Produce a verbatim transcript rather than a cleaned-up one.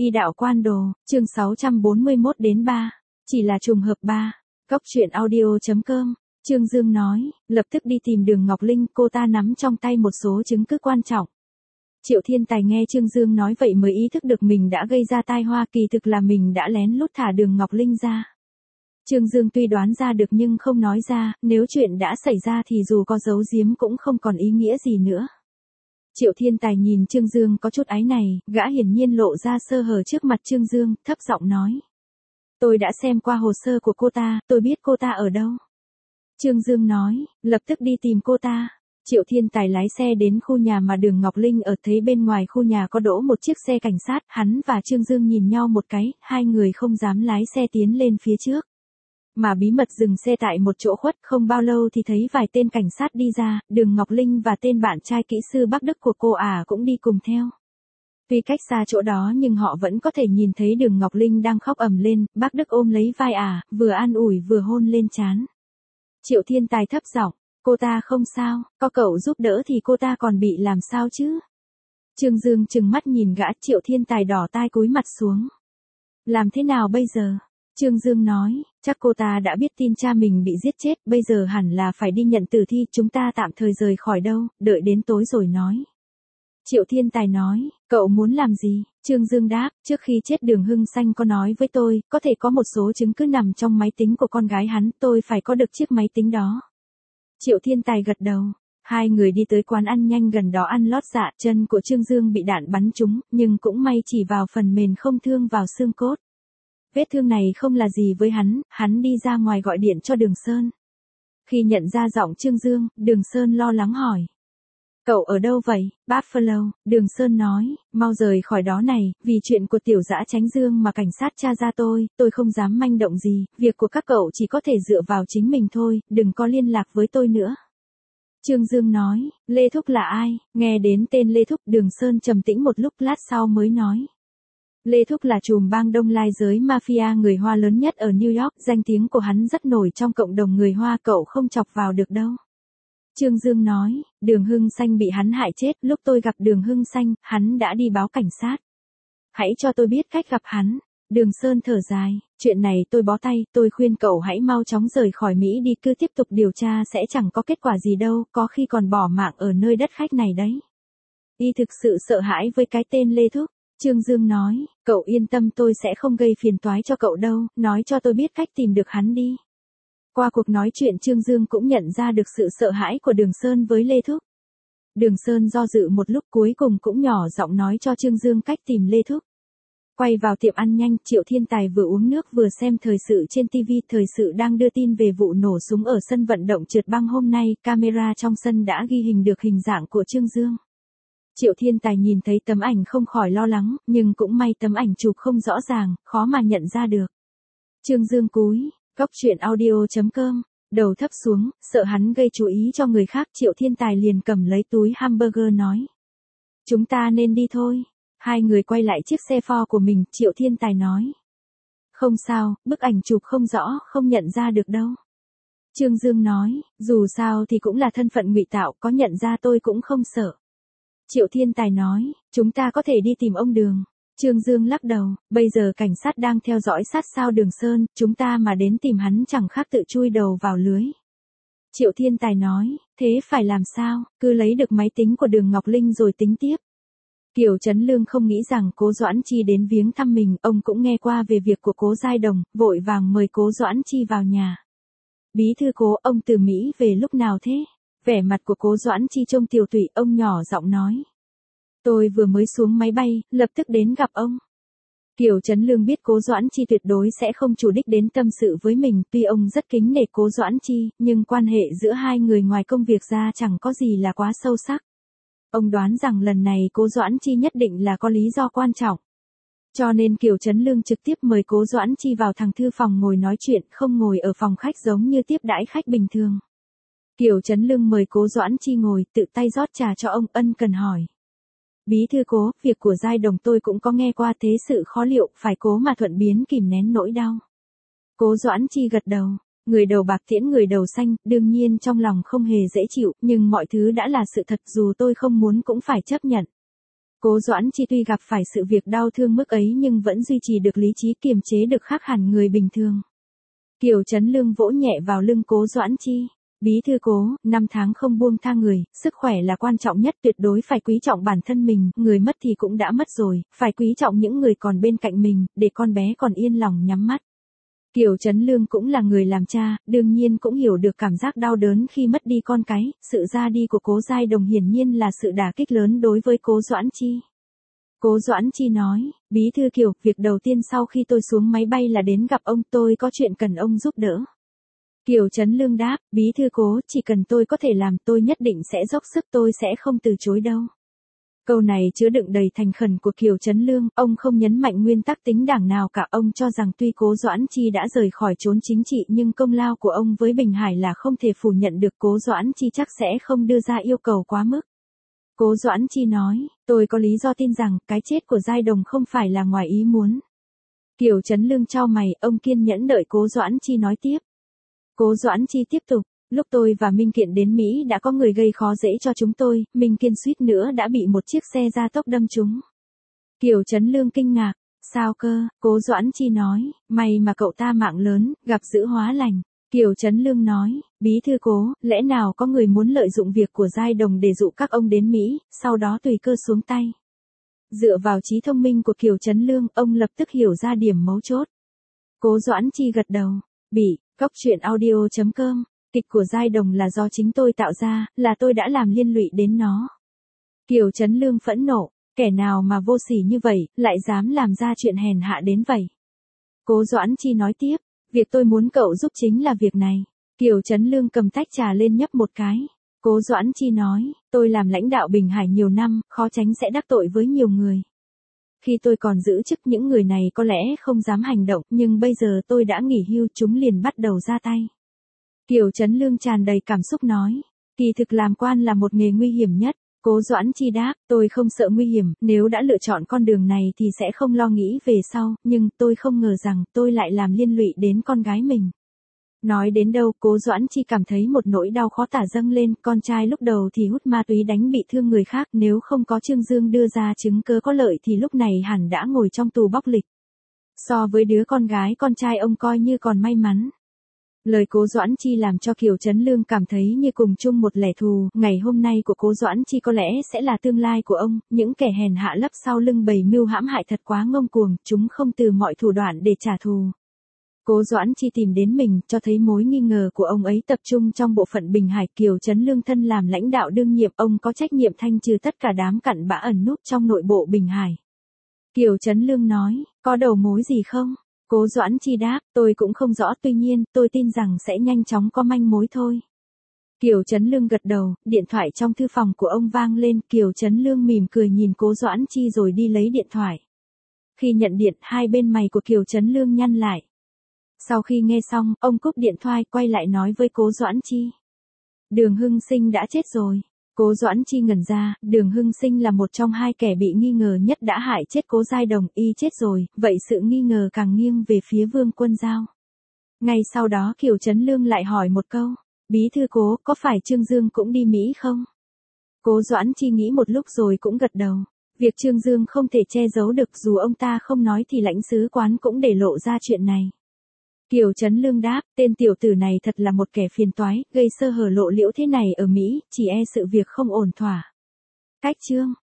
Y đạo quan đồ, chương sáu trăm bốn mươi mốt đến ba. Chỉ là trùng hợp ba. Cóc truyện audio.com. Trương Dương nói, lập tức đi tìm Đường Ngọc Linh, cô ta nắm trong tay một số chứng cứ quan trọng. Triệu Thiên Tài nghe Trương Dương nói vậy mới ý thức được mình đã gây ra tai họa, kỳ thực là mình đã lén lút thả Đường Ngọc Linh ra. Trương Dương tuy đoán ra được nhưng không nói ra, nếu chuyện đã xảy ra thì dù có giấu giếm cũng không còn ý nghĩa gì nữa. Triệu Thiên Tài nhìn Trương Dương có chút áy này, gã hiển nhiên lộ ra sơ hở trước mặt Trương Dương, thấp giọng nói. Tôi đã xem qua hồ sơ của cô ta, tôi biết cô ta ở đâu. Trương Dương nói, lập tức đi tìm cô ta. Triệu Thiên Tài lái xe đến khu nhà mà Đường Ngọc Linh ở, thấy bên ngoài khu nhà có đỗ một chiếc xe cảnh sát, hắn và Trương Dương nhìn nhau một cái, hai người không dám lái xe tiến lên phía trước. Mà bí mật dừng xe tại một chỗ khuất, không bao lâu thì thấy vài tên cảnh sát đi ra, Đường Ngọc Linh và tên bạn trai kỹ sư Bắc Đức của cô ả cũng đi cùng theo. Tuy cách xa chỗ đó nhưng họ vẫn có thể nhìn thấy Đường Ngọc Linh đang khóc ầm lên, Bắc Đức ôm lấy vai ả, vừa an ủi vừa hôn lên trán. Triệu Thiên Tài thấp giọng, cô ta không sao, có cậu giúp đỡ thì cô ta còn bị làm sao chứ? Trương Dương trừng mắt nhìn gã, Triệu Thiên Tài đỏ tai cúi mặt xuống. Làm thế nào bây giờ? Trương Dương nói, chắc cô ta đã biết tin cha mình bị giết chết, bây giờ hẳn là phải đi nhận tử thi, chúng ta tạm thời rời khỏi đâu, đợi đến tối rồi nói. Triệu Thiên Tài nói, cậu muốn làm gì? Trương Dương đáp, trước khi chết Đường Hưng Xanh có nói với tôi, có thể có một số chứng cứ nằm trong máy tính của con gái hắn, tôi phải có được chiếc máy tính đó. Triệu Thiên Tài gật đầu. Hai người đi tới quán ăn nhanh gần đó ăn lót dạ, chân của Trương Dương bị đạn bắn trúng, nhưng cũng may chỉ vào phần mềm không thương vào xương cốt. Vết thương này không là gì với hắn, hắn đi ra ngoài gọi điện cho Đường Sơn. Khi nhận ra giọng Trương Dương, Đường Sơn lo lắng hỏi. Cậu ở đâu vậy, Buffalo? Đường Sơn nói, mau rời khỏi đó này, vì chuyện của tiểu dã Chánh Dương mà cảnh sát tra ra tôi, tôi không dám manh động gì, việc của các cậu chỉ có thể dựa vào chính mình thôi, đừng có liên lạc với tôi nữa. Trương Dương nói, Lê Thúc là ai? Nghe đến tên Lê Thúc, Đường Sơn trầm tĩnh một lúc lát sau mới nói. Lê Thúc là trùm bang Đông Lai giới mafia người Hoa lớn nhất ở New York, danh tiếng của hắn rất nổi trong cộng đồng người Hoa, cậu không chọc vào được đâu. Trương Dương nói, Đường Hưng Xanh bị hắn hại chết, lúc tôi gặp Đường Hưng Xanh, hắn đã đi báo cảnh sát. Hãy cho tôi biết cách gặp hắn. Đường Sơn thở dài, chuyện này tôi bó tay, tôi khuyên cậu hãy mau chóng rời khỏi Mỹ đi, cứ tiếp tục điều tra sẽ chẳng có kết quả gì đâu, có khi còn bỏ mạng ở nơi đất khách này đấy. Y thực sự sợ hãi với cái tên Lê Thúc. Trương Dương nói, cậu yên tâm, tôi sẽ không gây phiền toái cho cậu đâu, nói cho tôi biết cách tìm được hắn đi. Qua cuộc nói chuyện Trương Dương cũng nhận ra được sự sợ hãi của Đường Sơn với Lê Thúc. Đường Sơn do dự một lúc cuối cùng cũng nhỏ giọng nói cho Trương Dương cách tìm Lê Thúc. Quay vào tiệm ăn nhanh, Triệu Thiên Tài vừa uống nước vừa xem thời sự trên ti vi, thời sự đang đưa tin về vụ nổ súng ở sân vận động trượt băng hôm nay, camera trong sân đã ghi hình được hình dạng của Trương Dương. Triệu Thiên Tài nhìn thấy tấm ảnh không khỏi lo lắng, nhưng cũng may tấm ảnh chụp không rõ ràng, khó mà nhận ra được. Trương Dương cúi, cóc truyện audio.com, đầu thấp xuống, sợ hắn gây chú ý cho người khác, Triệu Thiên Tài liền cầm lấy túi hamburger nói. Chúng ta nên đi thôi. Hai người quay lại chiếc xe Ford của mình, Triệu Thiên Tài nói. Không sao, bức ảnh chụp không rõ, không nhận ra được đâu. Trương Dương nói, dù sao thì cũng là thân phận ngụy tạo, có nhận ra tôi cũng không sợ. Triệu Thiên Tài nói, chúng ta có thể đi tìm ông Đường. Trương Dương lắc đầu, bây giờ cảnh sát đang theo dõi sát sao Đường Sơn, chúng ta mà đến tìm hắn chẳng khác tự chui đầu vào lưới. Triệu Thiên Tài nói, thế phải làm sao, cứ lấy được máy tính của Đường Ngọc Linh rồi tính tiếp. Kiều Trấn Lương không nghĩ rằng Cố Doãn Chi đến viếng thăm mình, ông cũng nghe qua về việc của Cố Giai Đồng, vội vàng mời Cố Doãn Chi vào nhà. Bí thư Cố, ông từ Mỹ về lúc nào thế? Vẻ mặt của Cố Doãn Chi trông tiều tụy, ông nhỏ giọng nói. Tôi vừa mới xuống máy bay, lập tức đến gặp ông. Kiều Trấn Lương biết Cố Doãn Chi tuyệt đối sẽ không chủ đích đến tâm sự với mình, tuy ông rất kính nể Cố Doãn Chi, nhưng quan hệ giữa hai người ngoài công việc ra chẳng có gì là quá sâu sắc. Ông đoán rằng lần này Cố Doãn Chi nhất định là có lý do quan trọng. Cho nên Kiều Trấn Lương trực tiếp mời Cố Doãn Chi vào thằng thư phòng ngồi nói chuyện, không ngồi ở phòng khách giống như tiếp đãi khách bình thường. Kiều Trấn Lương mời Cố Doãn Chi ngồi, tự tay rót trà cho ông, ân cần hỏi. Bí thư Cố, việc của Giai Đồng tôi cũng có nghe qua, thế sự khó liệu, phải cố mà thuận biến kìm nén nỗi đau. Cố Doãn Chi gật đầu, người đầu bạc tiễn người đầu xanh, đương nhiên trong lòng không hề dễ chịu, nhưng mọi thứ đã là sự thật, dù tôi không muốn cũng phải chấp nhận. Cố Doãn Chi tuy gặp phải sự việc đau thương mức ấy nhưng vẫn duy trì được lý trí, kiềm chế được khác hẳn người bình thường. Kiều Chấn Lương vỗ nhẹ vào lưng Cố Doãn Chi. Bí thư Cố, năm tháng không buông tha người, sức khỏe là quan trọng nhất, tuyệt đối phải quý trọng bản thân mình, người mất thì cũng đã mất rồi, phải quý trọng những người còn bên cạnh mình, để con bé còn yên lòng nhắm mắt. Kiều Chấn Lương cũng là người làm cha, đương nhiên cũng hiểu được cảm giác đau đớn khi mất đi con cái, sự ra đi của Cố Giai Đồng hiển nhiên là sự đả kích lớn đối với Cố Doãn Chi. Cố Doãn Chi nói, Bí thư Kiều, việc đầu tiên sau khi tôi xuống máy bay là đến gặp ông, tôi có chuyện cần ông giúp đỡ. Kiều Chấn Lương đáp, Bí thư Cố, chỉ cần tôi có thể làm tôi nhất định sẽ dốc sức, tôi sẽ không từ chối đâu. Câu này chứa đựng đầy thành khẩn của Kiều Chấn Lương, ông không nhấn mạnh nguyên tắc tính đảng nào cả, ông cho rằng tuy Cố Doãn Chi đã rời khỏi chốn chính trị nhưng công lao của ông với Bình Hải là không thể phủ nhận được, Cố Doãn Chi chắc sẽ không đưa ra yêu cầu quá mức. Cố Doãn Chi nói, tôi có lý do tin rằng cái chết của Giai Đồng không phải là ngoài ý muốn. Kiều Chấn Lương chau mày, ông kiên nhẫn đợi Cố Doãn Chi nói tiếp. Cố Doãn Chi tiếp tục, lúc tôi và Minh Kiện đến Mỹ đã có người gây khó dễ cho chúng tôi, Minh Kiên suýt nữa đã bị một chiếc xe gia tốc đâm trúng. Kiều Chấn Lương kinh ngạc, sao cơ, Cố Doãn Chi nói, may mà cậu ta mạng lớn, gặp dữ hóa lành. Kiều Chấn Lương nói, Bí thư Cố, lẽ nào có người muốn lợi dụng việc của Giai Đồng để dụ các ông đến Mỹ, sau đó tùy cơ xuống tay. Dựa vào trí thông minh của Kiều Chấn Lương, ông lập tức hiểu ra điểm mấu chốt. Cố Doãn Chi gật đầu, bị, cốc truyện audio chấm com, kịch của Giai Đồng là do chính tôi tạo ra, là tôi đã làm liên lụy đến nó. Kiều Chấn Lương phẫn nộ, kẻ nào mà vô sỉ như vậy, lại dám làm ra chuyện hèn hạ đến vậy. Cố Doãn Chi nói tiếp, việc tôi muốn cậu giúp chính là việc này. Kiều Chấn Lương cầm tách trà lên nhấp một cái. Cố Doãn Chi nói, tôi làm lãnh đạo Bình Hải nhiều năm, khó tránh sẽ đắc tội với nhiều người. Khi tôi còn giữ chức những người này có lẽ không dám hành động, nhưng bây giờ tôi đã nghỉ hưu, chúng liền bắt đầu ra tay. Kiều Chấn Lương tràn đầy cảm xúc nói, kỳ thực làm quan là một nghề nguy hiểm nhất. Cố Doãn Chi đáp, tôi không sợ nguy hiểm, nếu đã lựa chọn con đường này thì sẽ không lo nghĩ về sau, nhưng tôi không ngờ rằng tôi lại làm liên lụy đến con gái mình. Nói đến đâu, Cố Doãn Chi cảm thấy một nỗi đau khó tả dâng lên, con trai lúc đầu thì hút ma túy đánh bị thương người khác, nếu không có Trương Dương đưa ra chứng cớ có lợi thì lúc này hẳn đã ngồi trong tù bóc lịch. So với đứa con gái con trai ông coi như còn may mắn. Lời Cố Doãn Chi làm cho Kiều Chấn Lương cảm thấy như cùng chung một lẻ thù, ngày hôm nay của Cố Doãn Chi có lẽ sẽ là tương lai của ông, những kẻ hèn hạ lấp sau lưng bày mưu hãm hại thật quá ngông cuồng, chúng không từ mọi thủ đoạn để trả thù. Cố Doãn Chi tìm đến mình, cho thấy mối nghi ngờ của ông ấy tập trung trong bộ phận Bình Hải. Kiều Chấn Lương thân làm lãnh đạo đương nhiệm, ông có trách nhiệm thanh trừ tất cả đám cặn bã ẩn núp trong nội bộ Bình Hải. Kiều Chấn Lương nói, có đầu mối gì không? Cố Doãn Chi đáp, tôi cũng không rõ, tuy nhiên, tôi tin rằng sẽ nhanh chóng có manh mối thôi. Kiều Chấn Lương gật đầu, điện thoại trong thư phòng của ông vang lên, Kiều Chấn Lương mỉm cười nhìn Cố Doãn Chi rồi đi lấy điện thoại. Khi nhận điện, hai bên mày của Kiều Chấn Lương nhăn lại. Sau khi nghe xong, ông cúp điện thoại, quay lại nói với Cố Doãn Chi. Đường Hưng Sinh đã chết rồi. Cố Doãn Chi ngẩn ra, Đường Hưng Sinh là một trong hai kẻ bị nghi ngờ nhất đã hại chết Cố Giai Đồng, y chết rồi, vậy sự nghi ngờ càng nghiêng về phía Vương Quân Giao. Ngay sau đó Kiều Chấn Lương lại hỏi một câu, Bí thư Cố, có phải Trương Dương cũng đi Mỹ không? Cố Doãn Chi nghĩ một lúc rồi cũng gật đầu. Việc Trương Dương không thể che giấu được, dù ông ta không nói thì lãnh sứ quán cũng để lộ ra chuyện này. Kiều Chấn Lương đáp, tên tiểu tử này thật là một kẻ phiền toái, gây sơ hở lộ liễu thế này ở Mỹ, chỉ e sự việc không ổn thỏa. Cách chương